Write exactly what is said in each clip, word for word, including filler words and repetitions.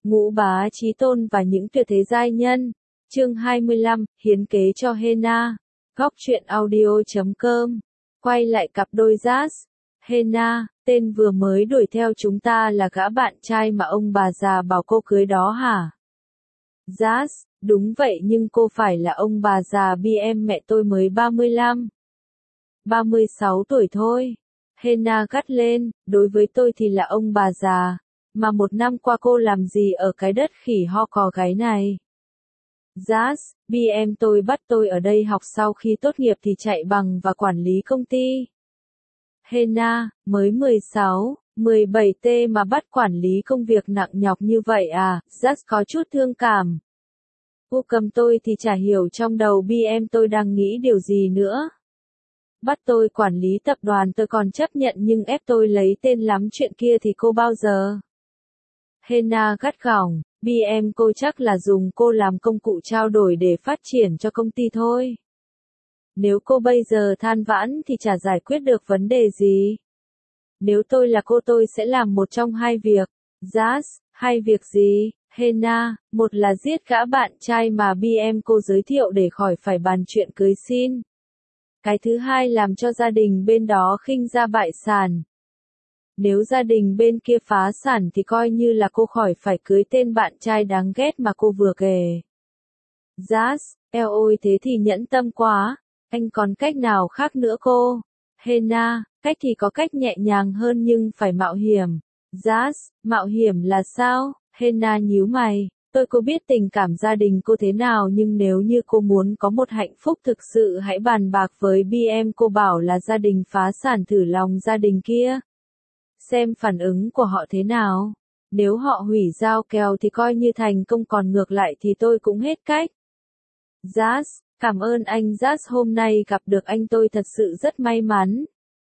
Ngũ Bá Chí Tôn và những tuyệt thế giai nhân. Chương hai mươi lăm, hiến kế cho Hena. Góc truyện audio chấm com. Quay lại cặp đôi Jazz. Hena, tên vừa mới đuổi theo chúng ta là gã bạn trai mà ông bà già bảo cô cưới đó hả? Jazz, đúng vậy nhưng cô phải là ông bà già bi em mẹ tôi mới ba mươi lăm. ba mươi sáu tuổi thôi. Hena gắt lên, đối với tôi thì là ông bà già. Mà một năm qua cô làm gì ở cái đất khỉ ho cò gáy này? Jazz, bi em tôi bắt tôi ở đây học sau khi tốt nghiệp thì chạy bằng và quản lý công ty. Hena, mới mười sáu, mười bảy tê mà bắt quản lý công việc nặng nhọc như vậy à? Jazz có chút thương cảm. Cô cầm tôi thì chả hiểu trong đầu bi em tôi đang nghĩ điều gì nữa. Bắt tôi quản lý tập đoàn tôi còn chấp nhận nhưng ép tôi lấy tên lắm chuyện kia thì cô bao giờ? Hena gắt gỏng, bi em cô chắc là dùng cô làm công cụ trao đổi để phát triển cho công ty thôi. Nếu cô bây giờ than vãn thì chả giải quyết được vấn đề gì. Nếu tôi là cô tôi sẽ làm một trong hai việc. Jazz, hai việc gì? Hena, một là giết gã bạn trai mà bi em cô giới thiệu để khỏi phải bàn chuyện cưới xin. Cái thứ hai làm cho gia đình bên đó khinh ra bại sản. Nếu gia đình bên kia phá sản thì coi như là cô khỏi phải cưới tên bạn trai đáng ghét mà cô vừa kể. Jazz, eo ôi thế thì nhẫn tâm quá, anh còn cách nào khác nữa cô? Hena, cách thì có cách nhẹ nhàng hơn nhưng phải mạo hiểm. Jazz, mạo hiểm là sao? Hena nhíu mày, tôi có biết tình cảm gia đình cô thế nào nhưng nếu như cô muốn có một hạnh phúc thực sự hãy bàn bạc với bi em cô bảo là gia đình phá sản thử lòng gia đình kia. Xem phản ứng của họ thế nào. Nếu họ hủy giao kèo thì coi như thành công còn ngược lại thì tôi cũng hết cách. Jazz, cảm ơn anh Jazz hôm nay gặp được anh tôi thật sự rất may mắn.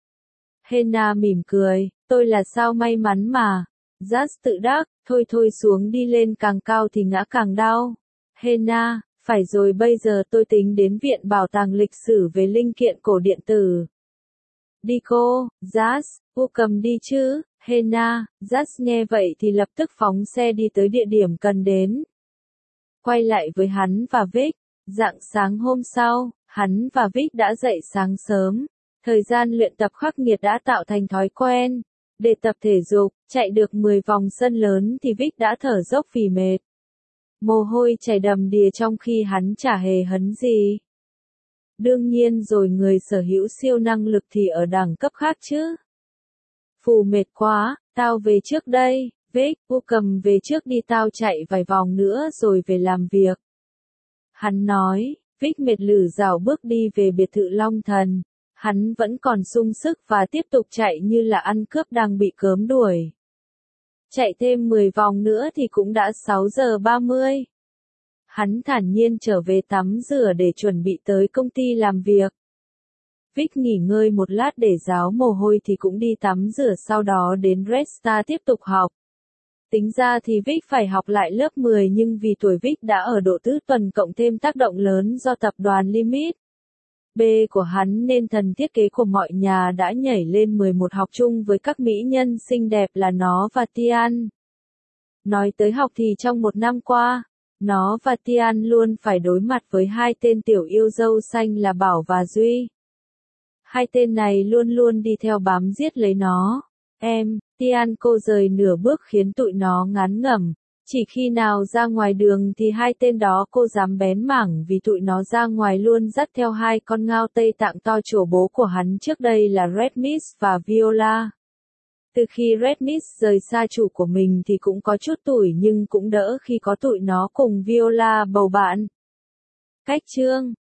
Hena mỉm cười, tôi là sao may mắn mà. Jazz tự đắc, thôi thôi xuống đi lên càng cao thì ngã càng đau. Hena, phải rồi bây giờ tôi tính đến viện bảo tàng lịch sử về linh kiện cổ điện tử. Đi cô, Jazz, cô cầm đi chứ, Hena, Jazz nghe vậy thì lập tức phóng xe đi tới địa điểm cần đến. Quay lại với hắn và Vic, rạng sáng hôm sau, hắn và Vic đã dậy sáng sớm. Thời gian luyện tập khắc nghiệt đã tạo thành thói quen. Để tập thể dục, chạy được mười vòng sân lớn thì Vic đã thở dốc vì mệt. Mồ hôi chảy đầm đìa trong khi hắn chả hề hấn gì. Đương nhiên rồi người sở hữu siêu năng lực thì ở đẳng cấp khác chứ. Phù mệt quá, tao về trước đây, Vic, cô cầm về trước đi tao chạy vài vòng nữa rồi về làm việc. Hắn nói, Vic mệt lử dào bước đi về biệt thự Long Thần. Hắn vẫn còn sung sức và tiếp tục chạy như là ăn cướp đang bị cớm đuổi. Chạy thêm mười vòng nữa thì cũng đã sáu giờ ba mươi. Hắn thản nhiên trở về tắm rửa để chuẩn bị tới công ty làm việc. Vic nghỉ ngơi một lát để ráo mồ hôi thì cũng đi tắm rửa sau đó đến Red Star tiếp tục học. Tính ra thì Vic phải học lại lớp mười nhưng vì tuổi Vic đã ở độ tứ tuần cộng thêm tác động lớn do tập đoàn Limit B của hắn nên thần thiết kế của mọi nhà đã nhảy lên mười một học chung với các mỹ nhân xinh đẹp là nó và Tian. Nói tới học thì trong một năm qua, nó và Tian luôn phải đối mặt với hai tên tiểu yêu dâu xanh là Bảo và Duy. Hai tên này luôn luôn đi theo bám giết lấy nó. Em, Tian cô rời nửa bước khiến tụi nó ngán ngẩm. Chỉ khi nào ra ngoài đường thì hai tên đó cô dám bén mảng vì tụi nó ra ngoài luôn dắt theo hai con ngao Tây Tạng to chổ bố của hắn trước đây là Red Mist và Viola. Từ khi Red Mist rời xa chủ của mình thì cũng có chút tủi nhưng cũng đỡ khi có tụi nó cùng Viola bầu bạn. Cách chương